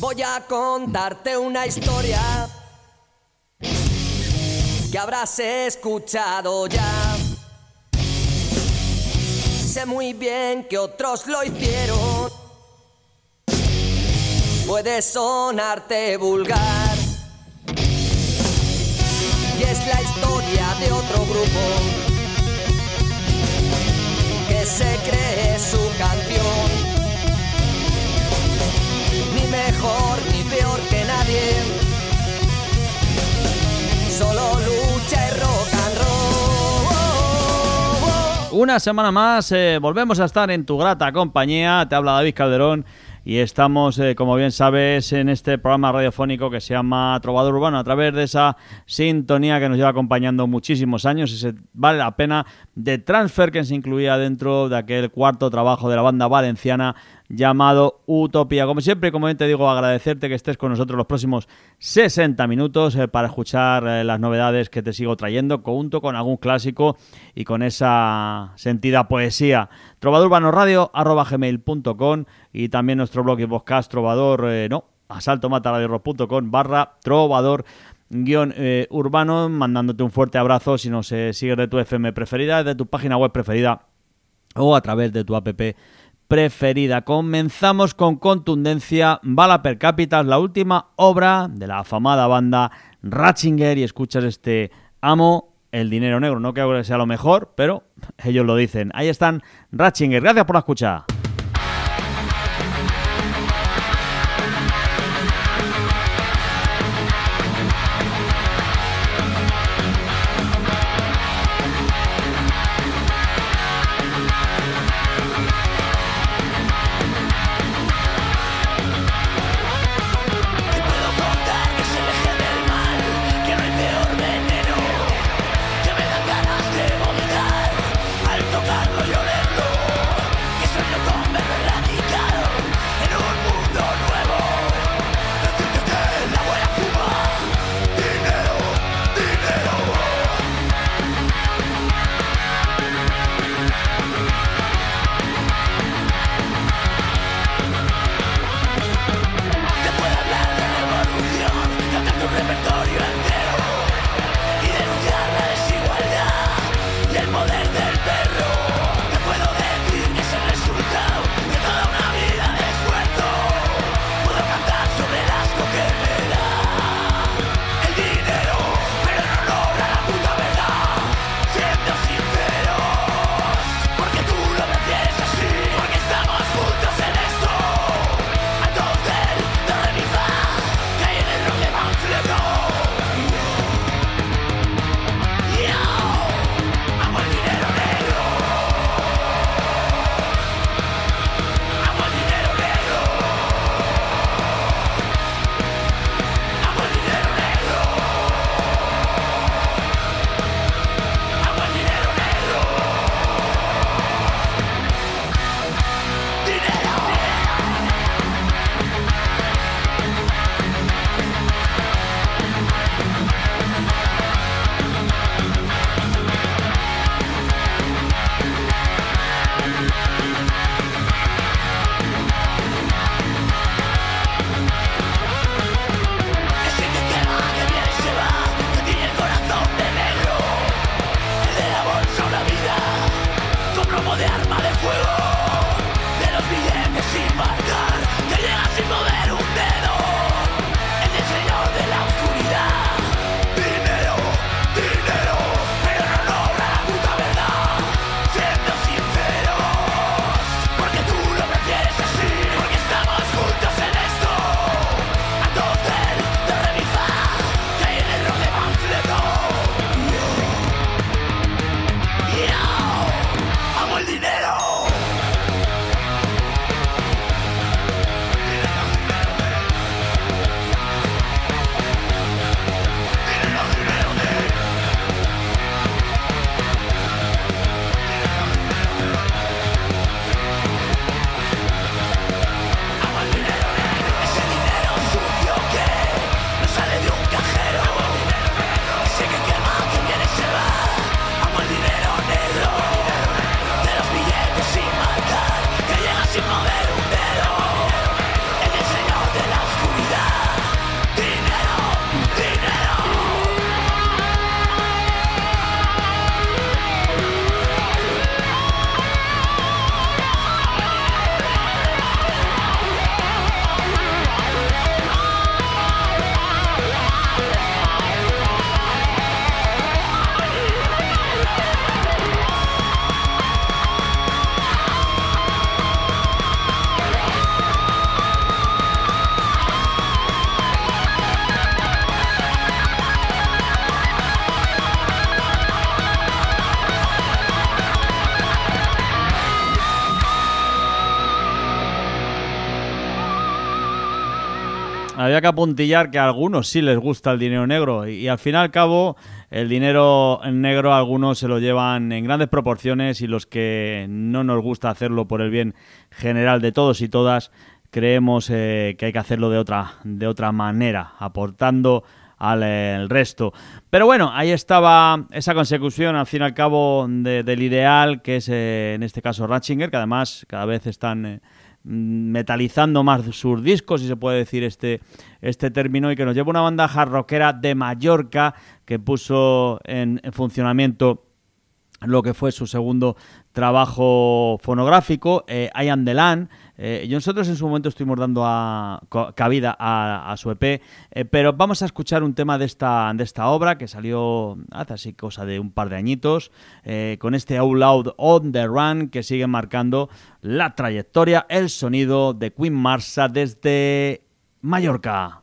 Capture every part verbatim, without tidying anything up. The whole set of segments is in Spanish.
Voy a contarte una historia que habrás escuchado ya. Sé muy bien que otros lo hicieron. Puede sonarte vulgar y es la historia de otro grupo que se cree su canción. Ni mejor ni peor que nadie, solo lucha y rock and roll. Una semana más, eh, volvemos a estar en tu grata compañía. Te habla David Calderón y estamos, eh, como bien sabes, en este programa radiofónico que se llama Trovador Urbano, a través de esa sintonía que nos lleva acompañando muchísimos años. Ese Vale la Pena de Transfer, que se incluía dentro de aquel cuarto trabajo de la banda valenciana llamado Utopía. Como siempre, como bien te digo, agradecerte que estés con nosotros los próximos sesenta minutos eh, para escuchar eh, las novedades que te sigo trayendo, junto con algún clásico y con esa sentida poesía. trovador urbano radio arroba gmail punto com y también nuestro blog y podcast trovador, eh, no, asaltomataradio punto com barra trovador guión eh, urbano, mandándote un fuerte abrazo si nos eh, sigues de tu F M preferida, de tu página web preferida o a través de tu app preferida. Comenzamos con contundencia. Bala per Capitas, la última obra de la afamada banda Ratzinger, y escuchas este Amo el dinero negro. No creo que sea lo mejor, pero ellos lo dicen. Ahí están Ratzinger. Gracias por la escucha. Tocarlo y olerlo, que soy yo. había que apuntillar que a algunos sí les gusta el dinero negro y, y al fin y al cabo el dinero negro a algunos se lo llevan en grandes proporciones y los que no nos gusta hacerlo por el bien general de todos y todas creemos eh, que hay que hacerlo de otra, de otra manera, aportando al el resto. Pero bueno, ahí estaba esa consecución al fin y al cabo de, del ideal que es eh, en este caso Ratzinger, que además cada vez están eh, metalizando más sus discos, si se puede decir este, este término, y que nos lleva una banda hard rockera de Mallorca que puso en, en funcionamiento lo que fue su segundo trabajo fonográfico, eh, I Am The Land. Eh, y nosotros en su momento estuvimos dando a, cabida a, a su E P, eh, pero vamos a escuchar un tema de esta, de esta obra que salió hace así cosa de un par de añitos, eh, con este Out Loud On The Run que sigue marcando la trayectoria, el sonido de Queen Marsa desde Mallorca.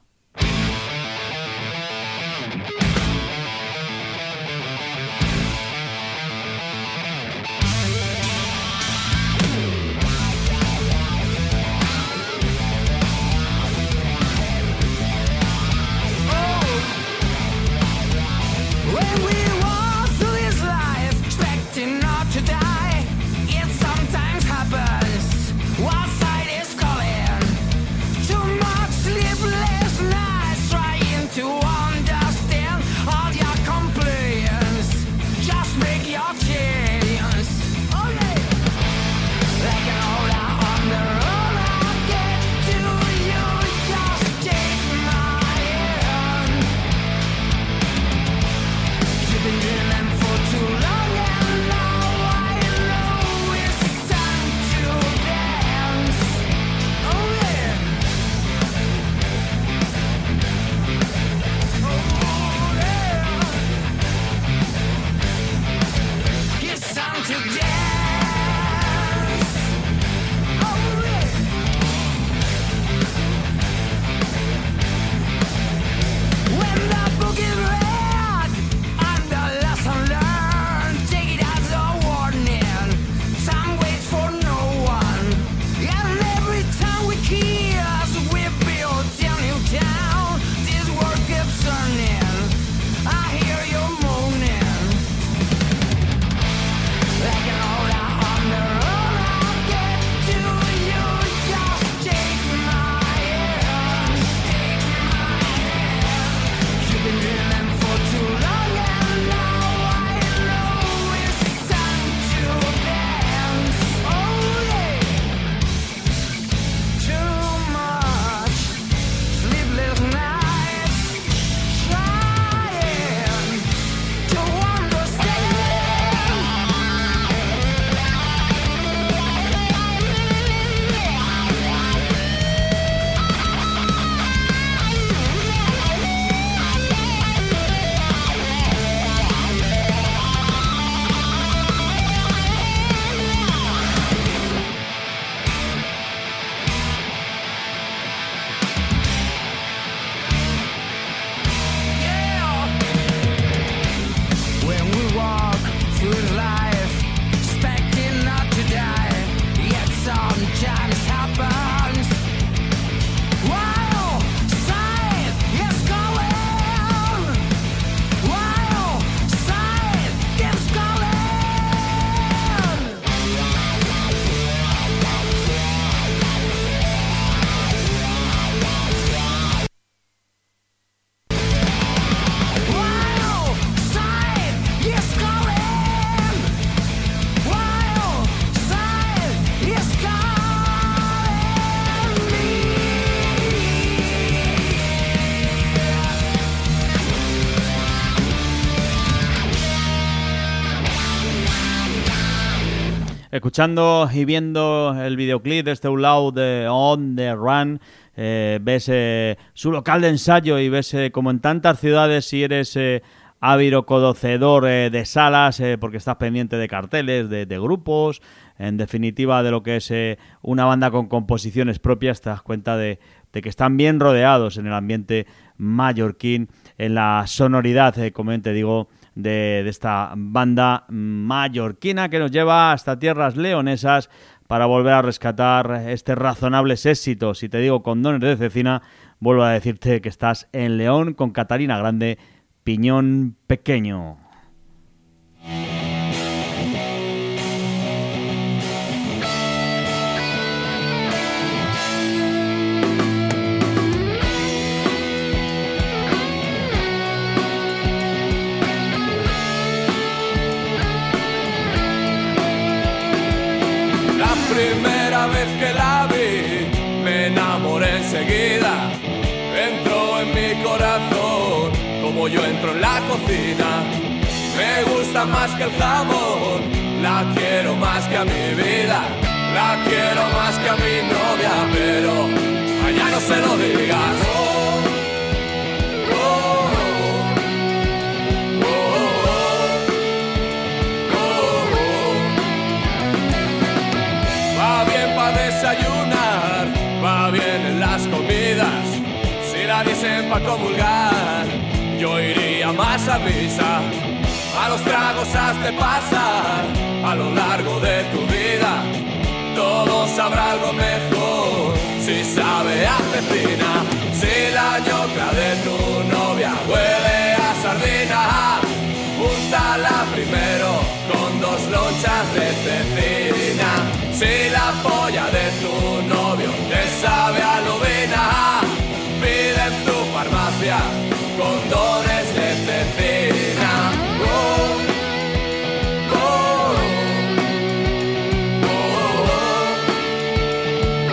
Escuchando y viendo el videoclip de este Out Loud de On The Run, eh, ves eh, su local de ensayo y ves eh, como en tantas ciudades, si eres eh, ávido conocedor eh, de salas, eh, porque estás pendiente de carteles, de, de grupos, en definitiva de lo que es eh, una banda con composiciones propias, te das cuenta de, de que están bien rodeados en el ambiente mallorquín, en la sonoridad, eh, como te digo, De, de esta banda mallorquina que nos lleva hasta tierras leonesas para volver a rescatar este razonables éxitos. Si te digo Condones de Cecina, vuelvo a decirte que estás en León con Catalina Grande, Piñón Pequeño. Primera vez que la vi, me enamoré enseguida. Entró en mi corazón, como yo entro en la cocina. Me gusta más que el jamón, la quiero más que a mi vida. La quiero más que a mi novia, pero mañana no se lo digas. Oh, oh, oh. Va bien para desayunar, va bien en las comidas. Si la dicen pa' comulgar, yo iría más a misa. A los tragos has de pasar a lo largo de tu vida. Todo sabrá algo mejor si sabe a cecina. Si la ñoca de tu novia huele a sardina, úntala primero con dos lonchas de cecina. Si la polla de tu novio te sabe a lubina, pide en tu farmacia condones de cecina. Oh, oh, oh, oh,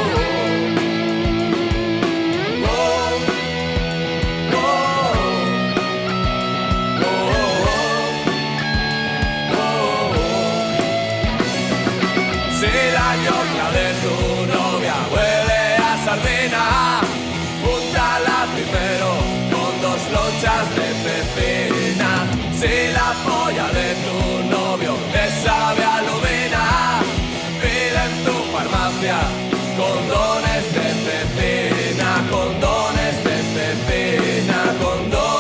Si la ñoca de tu novia huele a sardina, úntala primero con dos lonchas de cecina. Si la polla de tu novio te sabe a lubina, pide en tu farmacia condones de cecina, condones de cecina, condones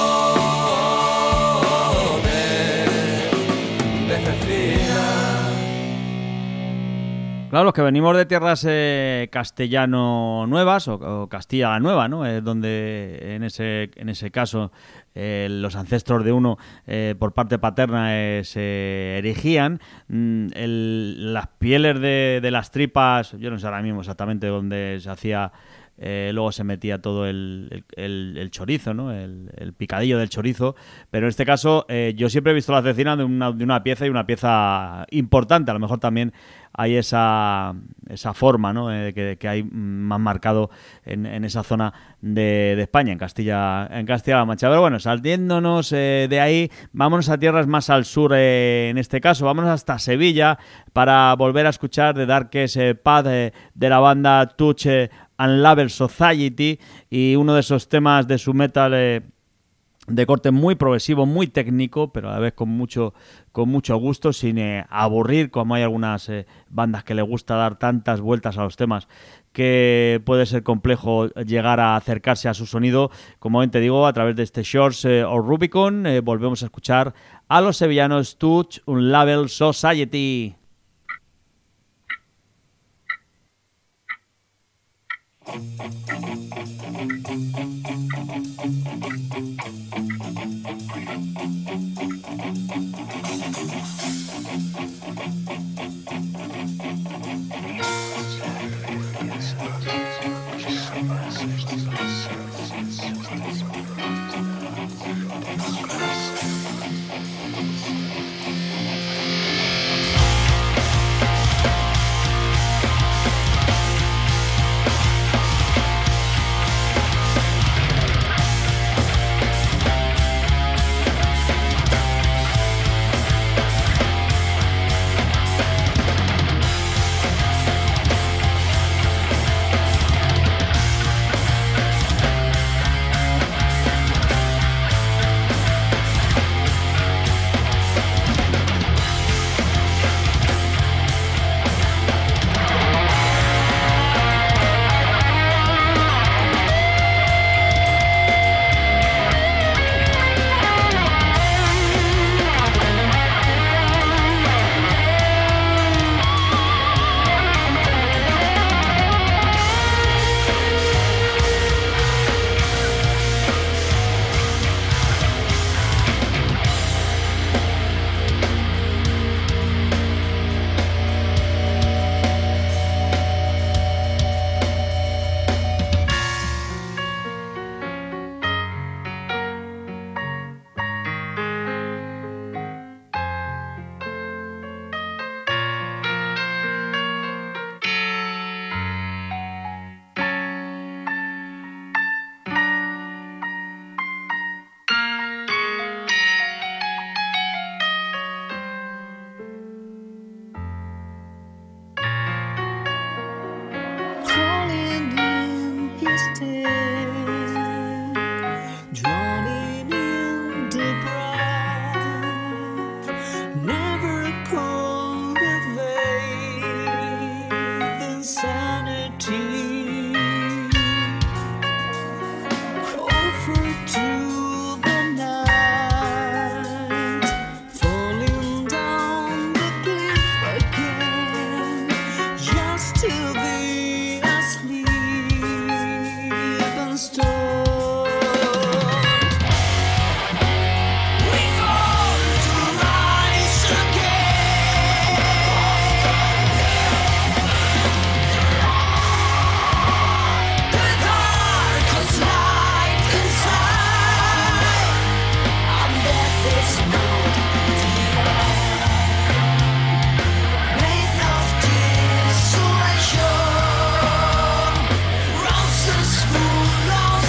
de cecina. Claro, los que venimos de tierras eh, castellano nuevas o, o Castilla la Nueva, ¿no? Eh, donde en ese en ese caso eh, los ancestros de uno eh, por parte paterna eh, se erigían. Mm, el, las pieles de, de las tripas, yo no sé ahora mismo exactamente dónde se hacía. Eh, luego se metía todo el, el, el chorizo, ¿no? El, el picadillo del chorizo, pero en este caso eh, yo siempre he visto la cecina de una, de una pieza y una pieza importante. A lo mejor también hay esa, esa forma, ¿no? Eh, que, que hay más marcado en, en esa zona de, de España, en Castilla en Castilla-La Mancha. Pero bueno, saliéndonos eh, de ahí, vámonos a tierras más al sur eh, en este caso, vámonos hasta Sevilla para volver a escuchar The Darkest eh, Path eh, de la banda Touch eh, and Label Society, y uno de esos temas de su metal eh, de corte muy progresivo, muy técnico, pero a la vez con mucho con mucho gusto, sin eh, aburrir, como hay algunas eh, bandas que le gusta dar tantas vueltas a los temas que puede ser complejo llegar a acercarse a su sonido. Como bien te digo, a través de este Shores eh, o Rubicon eh, volvemos a escuchar a los sevillanos Touch and Label Society. Roses full of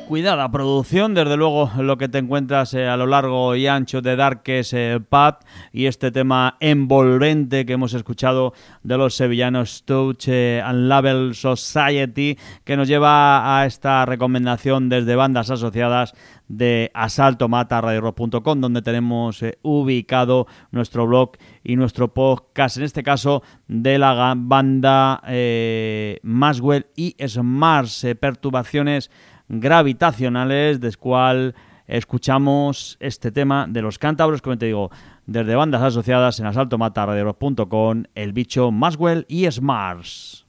cuidada producción, desde luego lo que te encuentras eh, a lo largo y ancho de Darkest eh, Pub, y este tema envolvente que hemos escuchado de los sevillanos Touch eh, and Label Society, que nos lleva a esta recomendación desde bandas asociadas de Asalto Mata Radio Rock punto com, donde tenemos eh, ubicado nuestro blog y nuestro podcast, en este caso de la banda eh, Maxwell y Smars, eh, Perturbaciones Gravitacionales, del cual escuchamos este tema de los cántabros, como te digo, desde bandas asociadas en Asalto Mata Radio Rock punto com, el bicho Maxwell y Smars.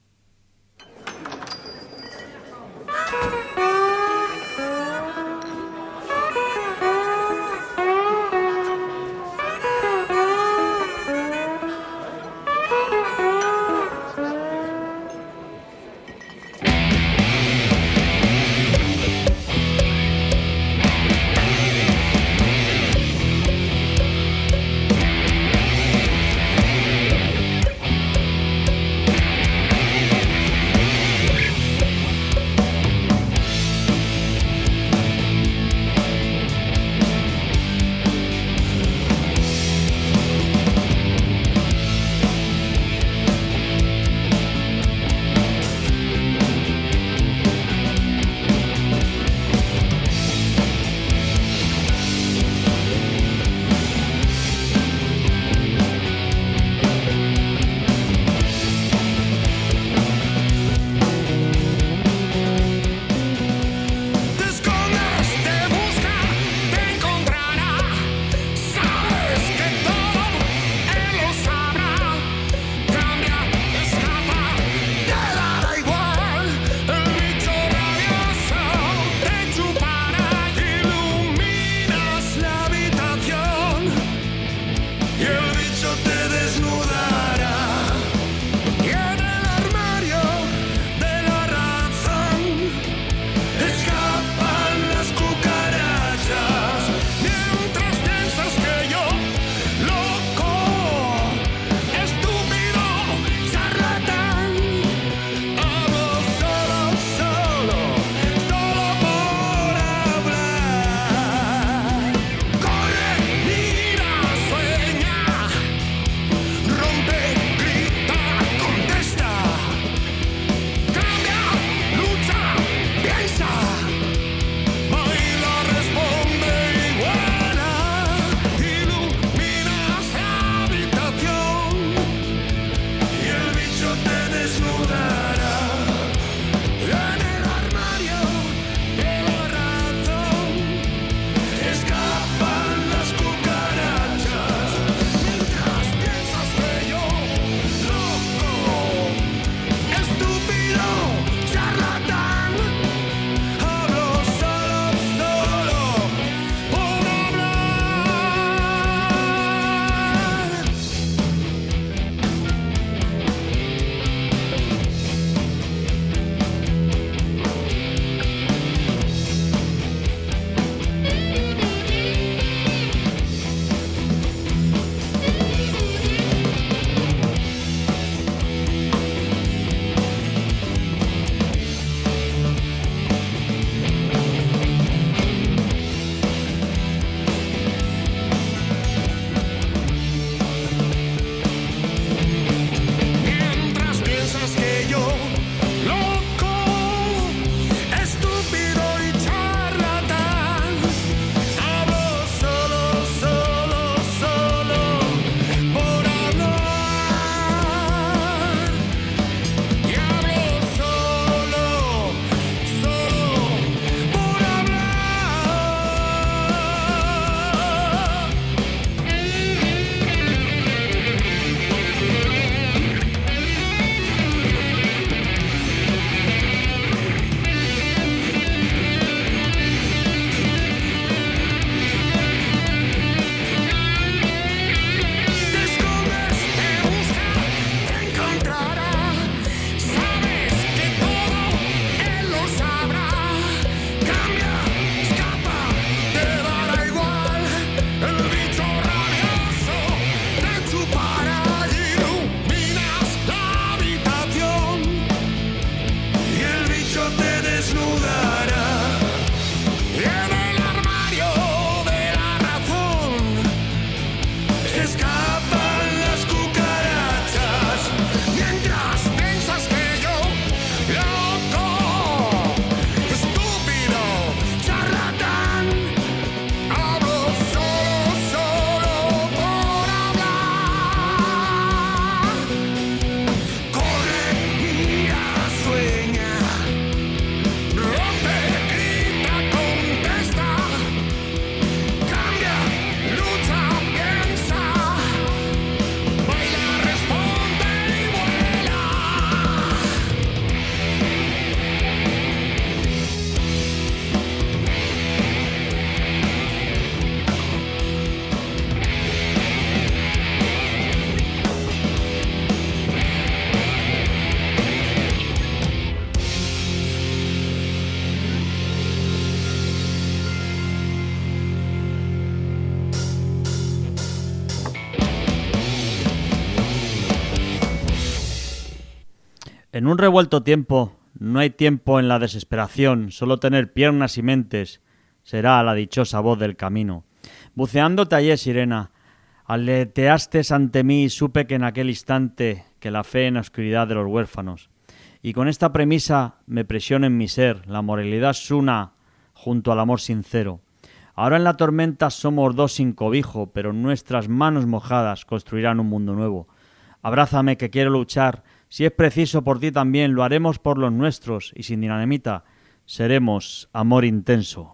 En un revuelto tiempo no hay tiempo en la desesperación, solo tener piernas y mentes será la dichosa voz del camino. Buceando te hallé, sirena, aleteaste ante mí y supe que en aquel instante que la fe en la oscuridad de los huérfanos. Y con esta premisa me presiona en mi ser, la moralidad es una junto al amor sincero. Ahora en la tormenta somos dos sin cobijo, pero nuestras manos mojadas construirán un mundo nuevo. Abrázame que quiero luchar, si es preciso por ti también, lo haremos por los nuestros, y sin dinamita seremos amor intenso.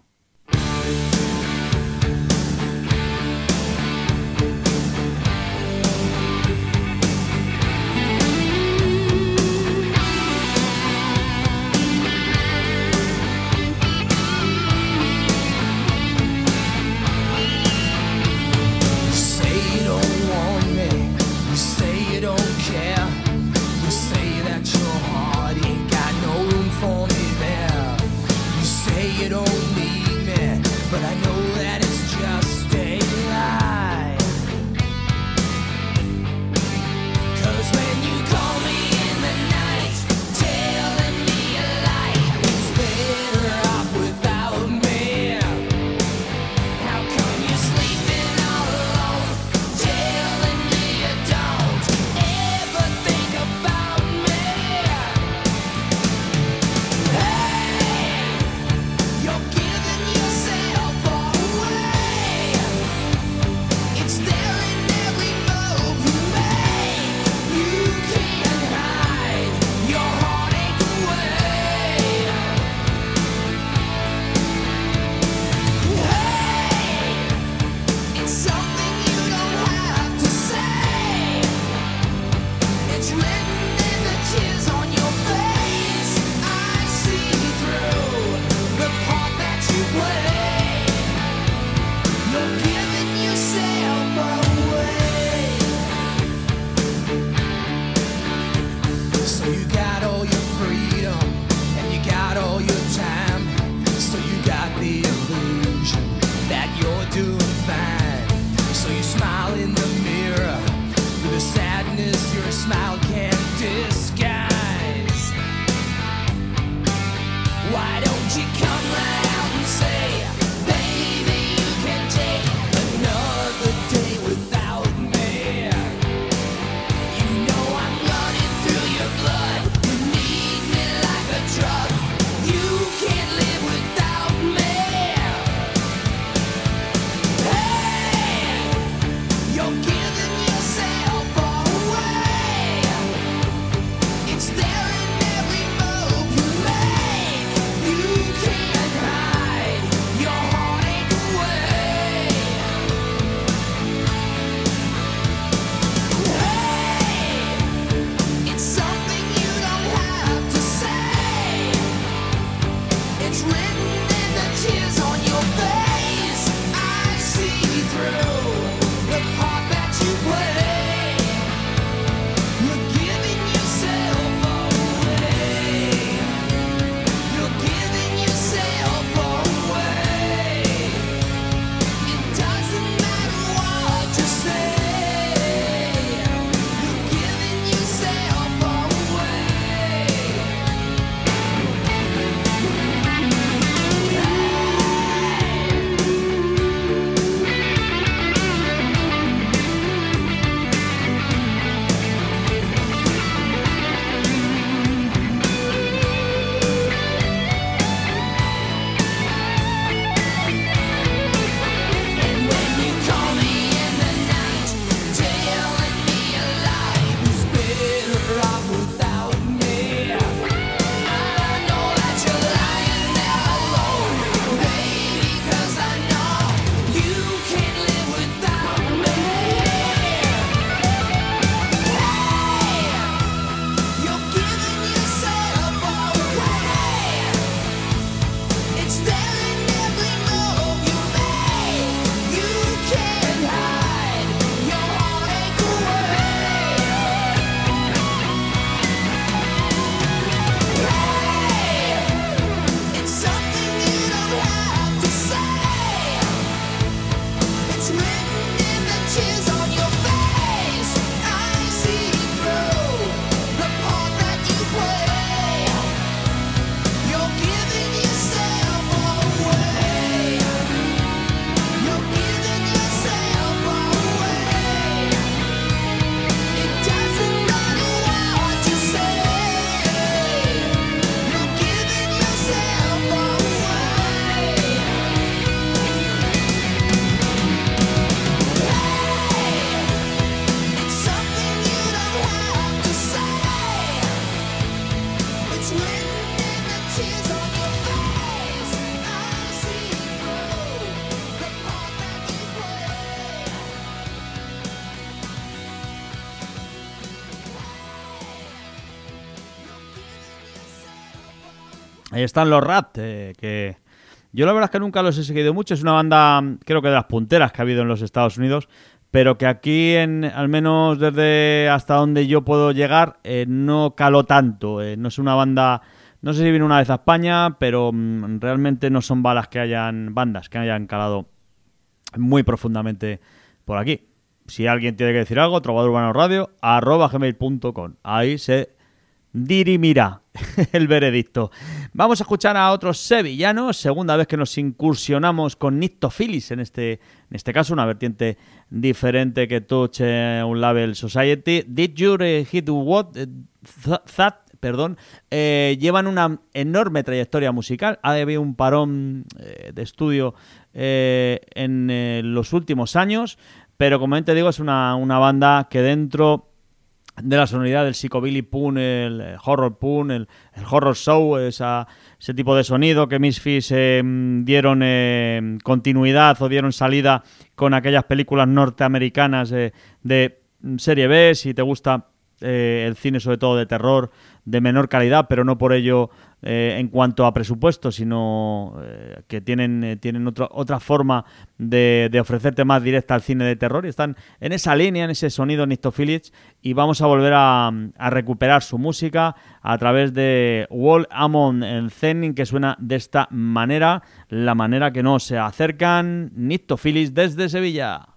Smile in the mirror, through the sadness your smile can't Ahí están los Rat, eh, que yo la verdad es que nunca los he seguido mucho. Es una banda, creo que de las punteras que ha habido en los Estados Unidos, pero que aquí, en, al menos desde hasta donde yo puedo llegar, eh, no caló tanto. Eh, no es una banda, no sé si vino una vez a España, pero mm, realmente no son balas que hayan, bandas que hayan calado muy profundamente por aquí. Si alguien tiene que decir algo, Trovador Urbano Radio, arroba gmail punto com. Ahí se dirimirá el veredicto. Vamos a escuchar a otros sevillanos, segunda vez que nos incursionamos con Nyctophilis, en este, en este caso una vertiente diferente que Touch eh, un Label Society. Did You Hit What That, perdón, eh, llevan una enorme trayectoria musical. Ha habido un parón eh, de estudio eh, en eh, los últimos años, pero como te digo, es una, una banda que dentro de la sonoridad del psychobilly punk, el, el horror punk, el, el horror show, esa, ese tipo de sonido que Misfits eh, dieron eh, continuidad o dieron salida con aquellas películas norteamericanas eh, de serie B, si te gusta eh, el cine sobre todo de terror de menor calidad, pero no por ello eh, en cuanto a presupuesto, sino eh, que tienen, eh, tienen otro, otra forma de, de ofrecerte más directa al cine de terror, y están en esa línea, en ese sonido Nyctophilis, y vamos a volver a, a recuperar su música a través de Wall Amon en Zen, que suena de esta manera, la manera que nos se acercan Nyctophilis desde Sevilla.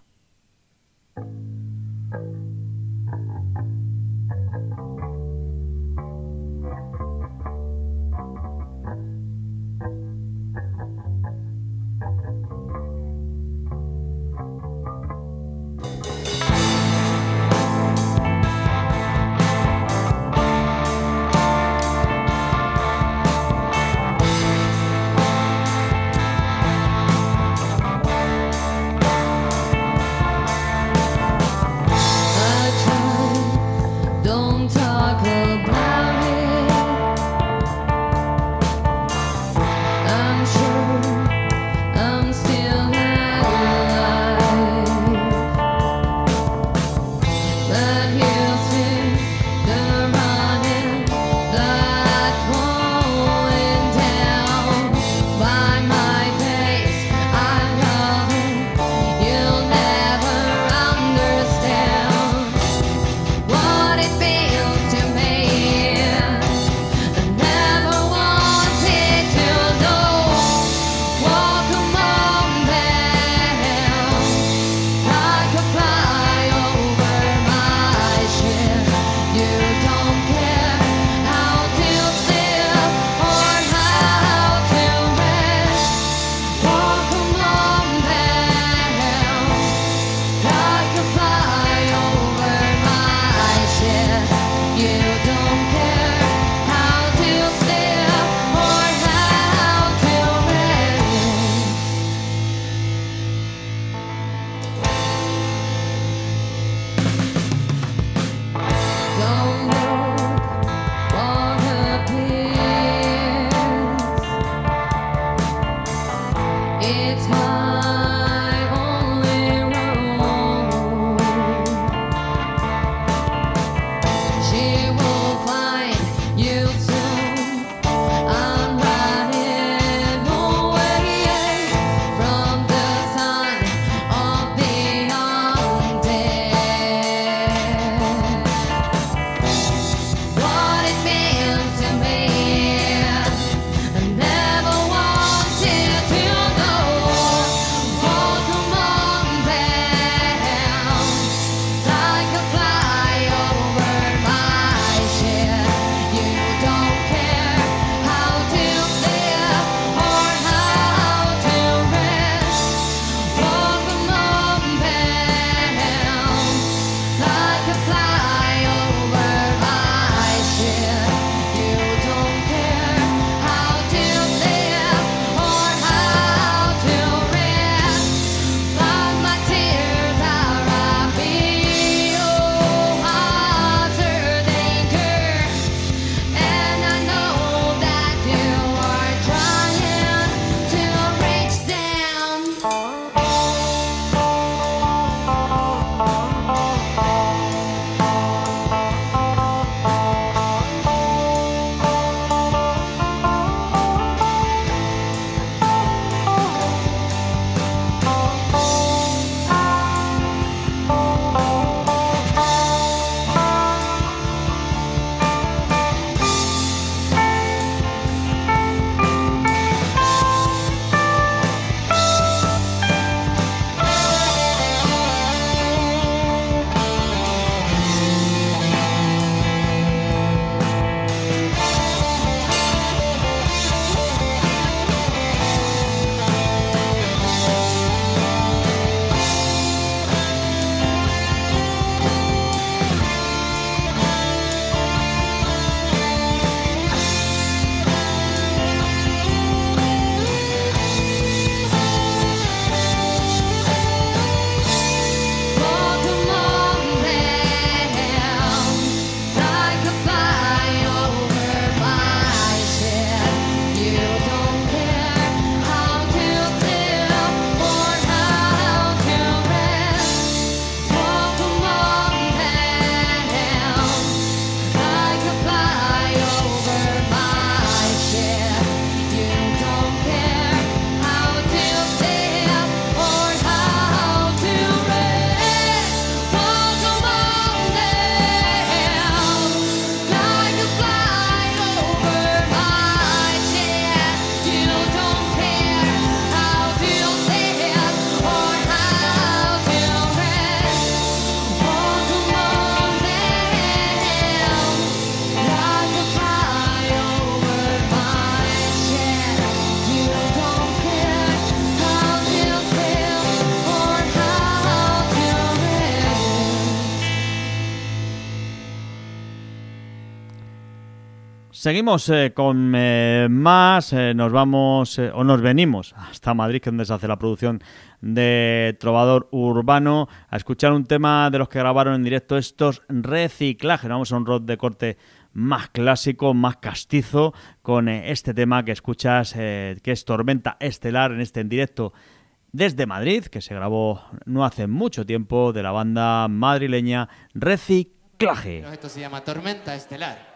Seguimos eh, con eh, más, eh, nos vamos eh, o nos venimos hasta Madrid, que es donde se hace la producción de Trovador Urbano, a escuchar un tema de los que grabaron en directo estos Reciclaje. Vamos a un rock de corte más clásico, más castizo, con eh, este tema que escuchas, eh, que es Tormenta Estelar, en este en directo desde Madrid, que se grabó no hace mucho tiempo, de la banda madrileña Reciclaje. Esto se llama Tormenta Estelar.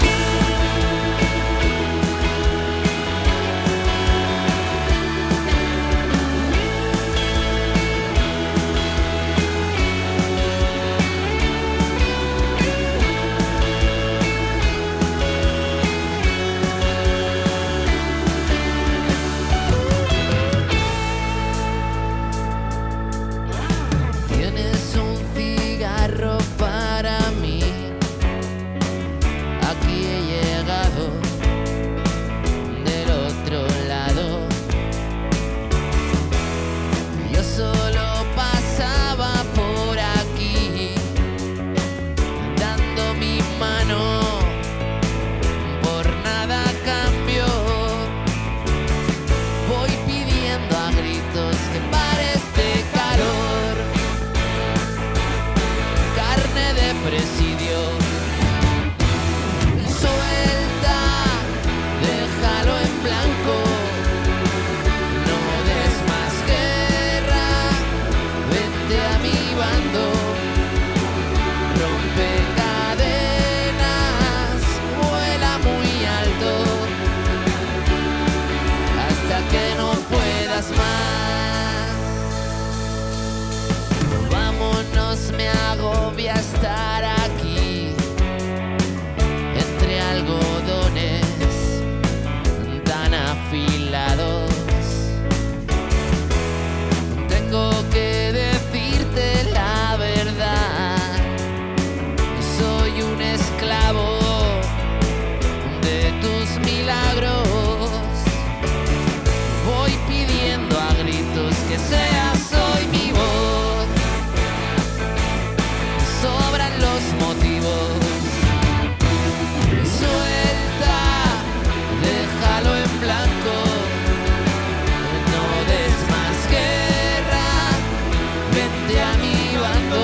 Tienes un cigarro para mí. Aquí he llegado del otro lado. Yo solo pasaba por aquí, dando mi mano, por nada cambio. Voy pidiendo a gritos que pare este calor. Carne de presidio. Suelta, déjalo en blanco. No des más guerra, vente a mi bando. Rompe cadenas, vuela muy alto, hasta que no puedas más. Vámonos, me agobia estar aquí entre algodones tan afilados. Tengo que decirte la verdad, soy un esclavo de tus milagros. Voy pidiendo a gritos que seas hoy mi voz. Sobran los motivos. Suelta, déjalo en blanco. No des más guerra, vente a mi bando.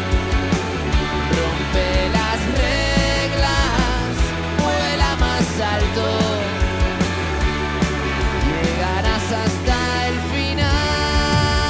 Rompe las reglas, vuela más alto. Llegarás hasta el final.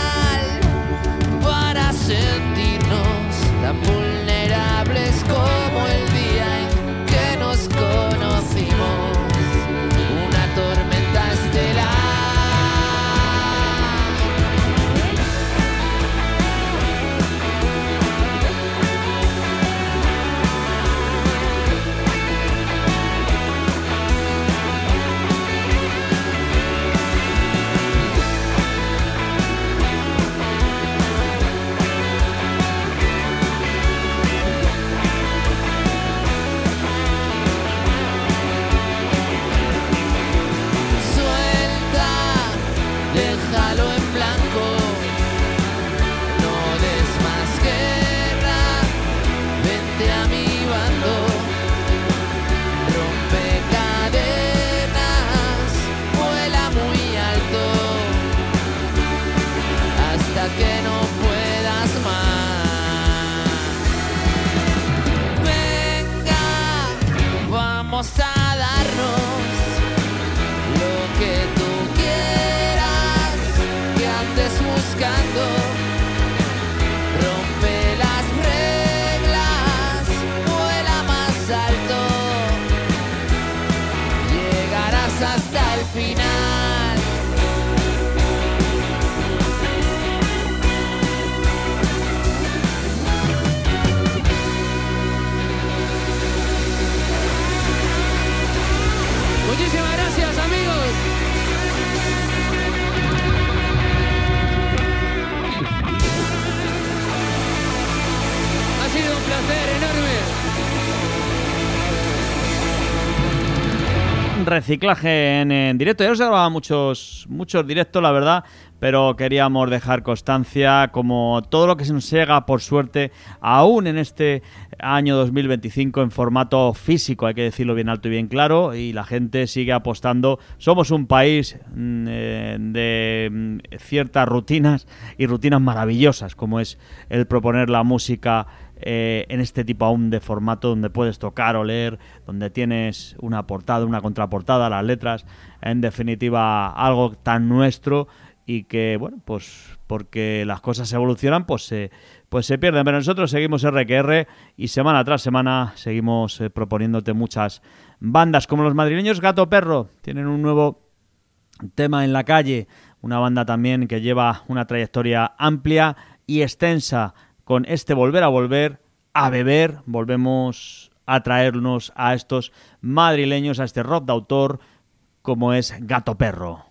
gran reciclaje en, en directo. Ya no se grababan muchos, muchos directos, la verdad, pero queríamos dejar constancia, como todo lo que se nos llega, por suerte, aún en este año dos mil veinticinco, en formato físico, hay que decirlo bien alto y bien claro, y la gente sigue apostando. Somos un país eh, de ciertas rutinas y rutinas maravillosas, como es el proponer la música Eh, en este tipo aún de formato, donde puedes tocar o leer, donde tienes una portada, una contraportada, las letras, en definitiva algo tan nuestro, y que, bueno, pues porque las cosas evolucionan, pues se, pues se pierden. Pero nosotros seguimos erre que erre y semana tras semana seguimos eh, proponiéndote muchas bandas, como los madrileños Gato Perro. Tienen un nuevo tema en la calle, una banda también que lleva una trayectoria amplia y extensa. Con este Volver a Volver a Beber, volvemos a traernos a estos madrileños, a este rock de autor como es Gato Perro.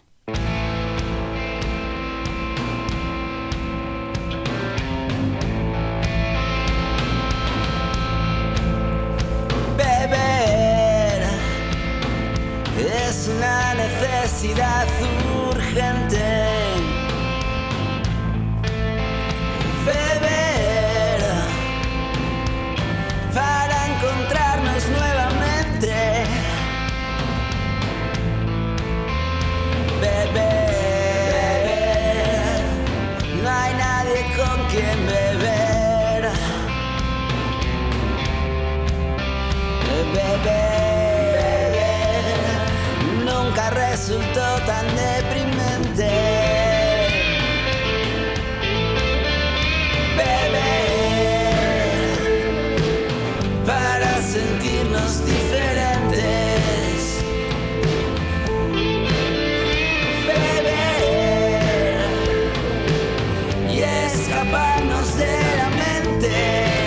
Beber es una necesidad urgente. Beber para encontrarnos nuevamente. Beber, no hay nadie con quien beber. Beber nunca resultó tan deprimente. Sentirnos diferentes. Beber y escaparnos de la mente.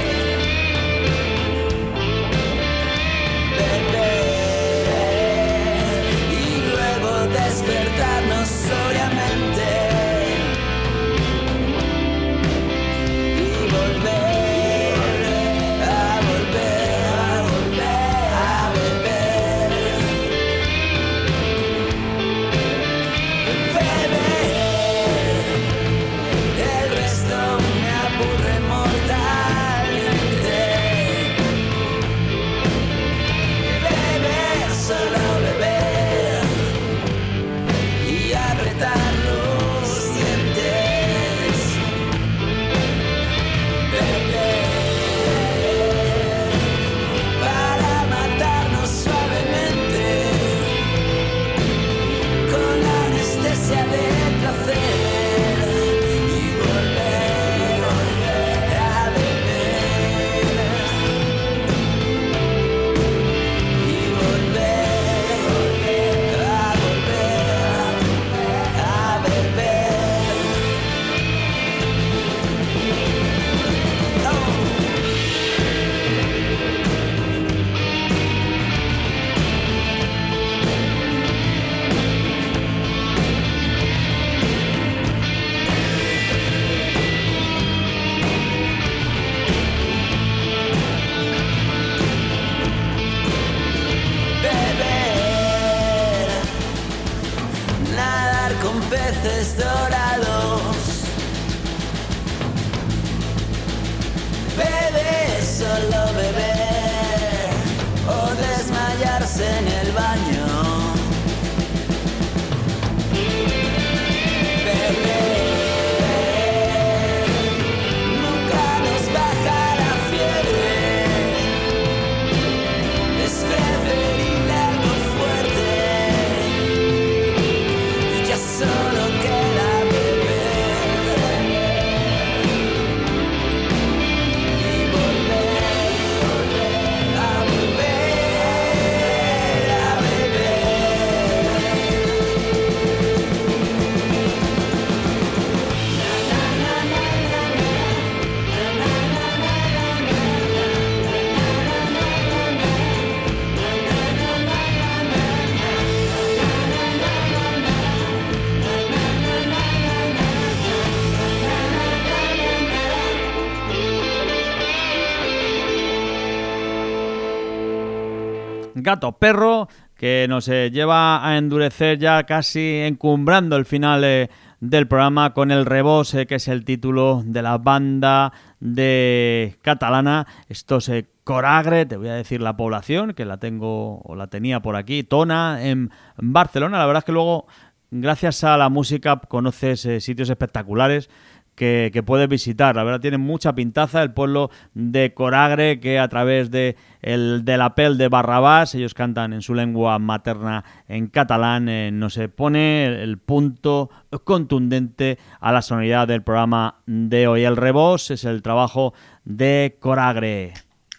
Beber y luego despertarnos sobriamente. Y volver. Peces dorados. Beber, solo beber, o desmayarse en el baño. Beber nunca nos baja la fiebre. Es preferible algo fuerte. Solo queda beber y volver, volver a volver a Gato Perro, que nos eh, lleva a endurecer ya casi encumbrando el final eh, del programa con el Rebós, eh, que es el título de la banda de catalana. Estos eh, Coragre, te voy a decir la población, que la tengo o la tenía por aquí, Tona, en Barcelona. La verdad es que luego, gracias a la música, conoces eh, sitios espectaculares que, que puedes visitar. La verdad tiene mucha pintaza el pueblo de Coragre, que a través de el de la pel de Barrabás, ellos cantan en su lengua materna en catalán, eh, nos se pone el, el punto contundente a la sonoridad del programa de hoy. El Rebós es el trabajo de Coragre.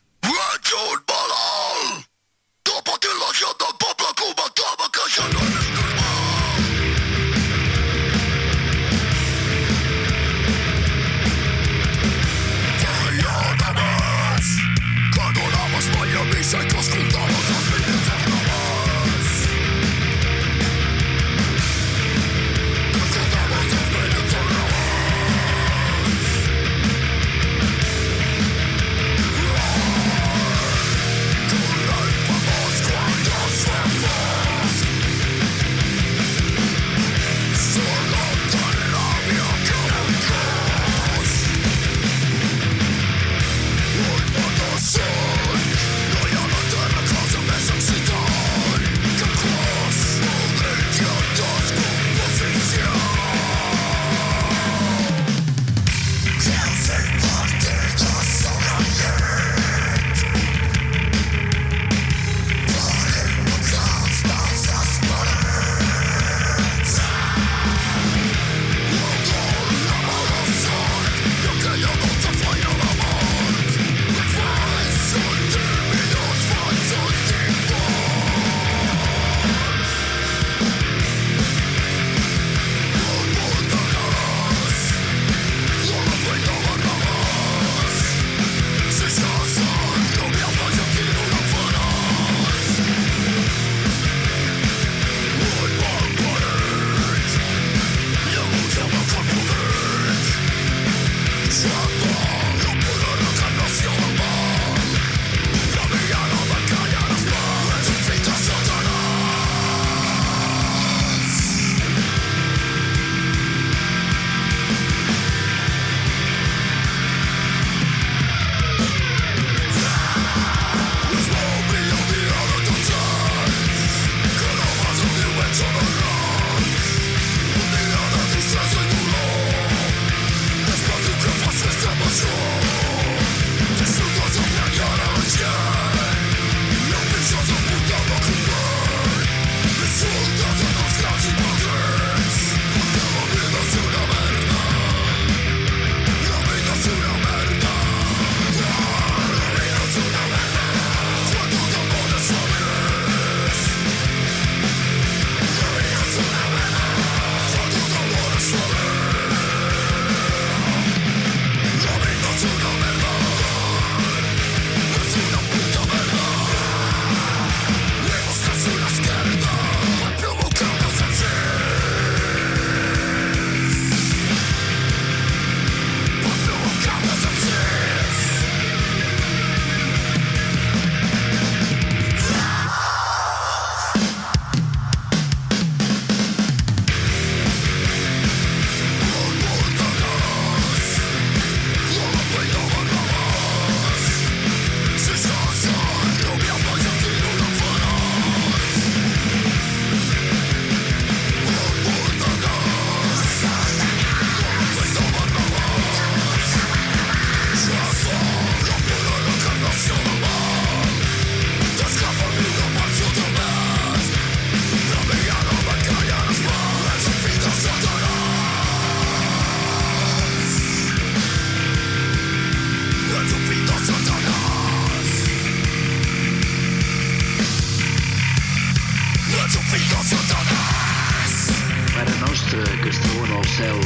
cel,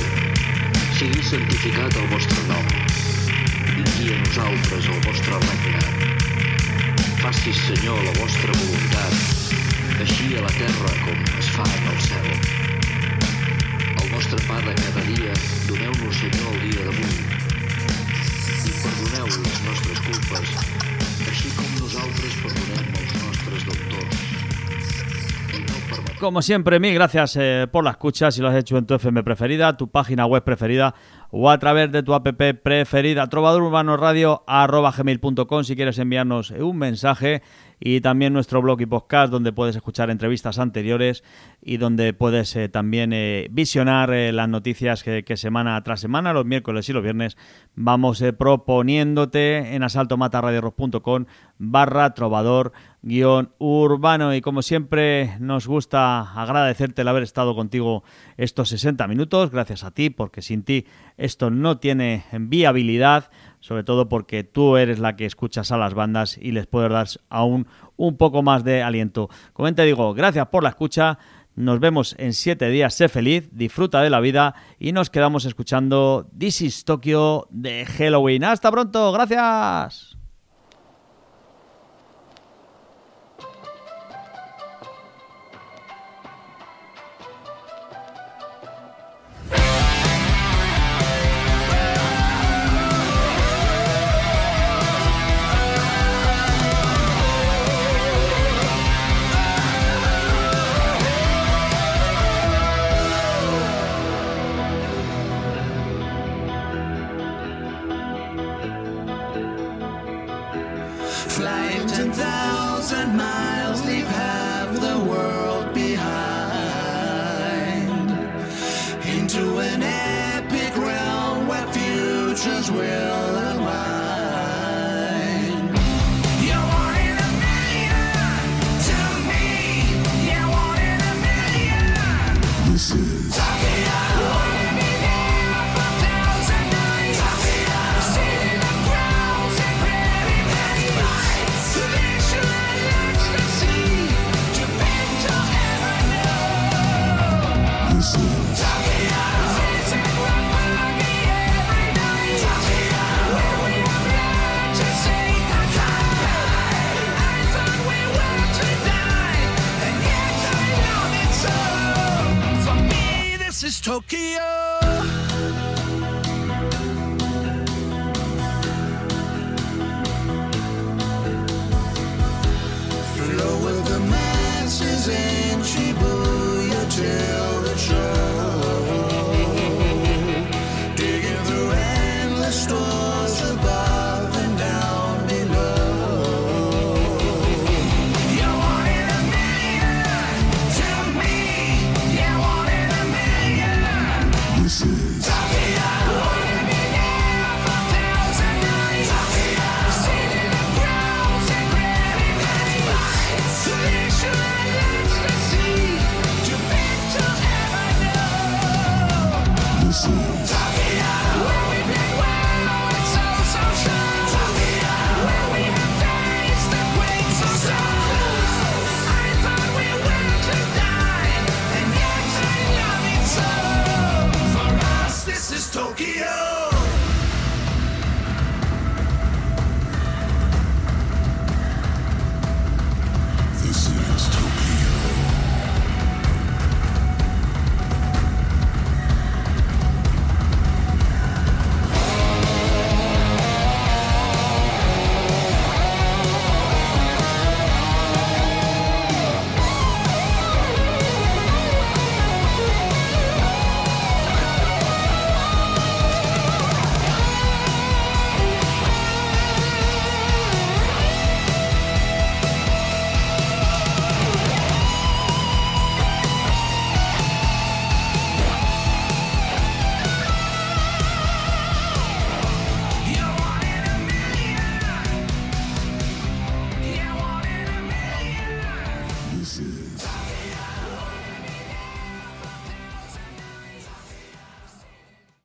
sigui santificat el vostre nom. Vingui a nosaltres el vostre regne. Faci, Senyor, la vostra voluntat, així a la terra com es fa en el cel. El nostre pa de cada dia, doneu-nos, Senyor, el dia d'avui. I perdoneu les nostres culpes, així com nosaltres perdonem els nostres deutors. Como siempre, mil gracias eh, por la escucha. Si lo has hecho en tu F M preferida, tu página web preferida o a través de tu app preferida, trovador urbano radio arroba gmail punto com, si quieres enviarnos un mensaje, y también nuestro blog y podcast donde puedes escuchar entrevistas anteriores y donde puedes eh, también eh, visionar eh, las noticias que, que semana tras semana, los miércoles y los viernes, vamos eh, proponiéndote en asaltomatarradioros punto com barra trovador guión urbano. Y como siempre nos gusta agradecerte el haber estado contigo estos sesenta minutos, gracias a ti, porque sin ti esto no tiene viabilidad, sobre todo porque tú eres la que escuchas a las bandas y les puedes dar aún un poco más de aliento. Como te digo, gracias por la escucha, nos vemos en siete días, sé feliz, disfruta de la vida y nos quedamos escuchando This is Tokyo de Helloween. ¡Hasta pronto! ¡Gracias! Flying ten thousand miles, leave half the world behind, into an epic realm where futures will align. You're one in a million to me, you're one in a million. This is Tokyo. Tokyo.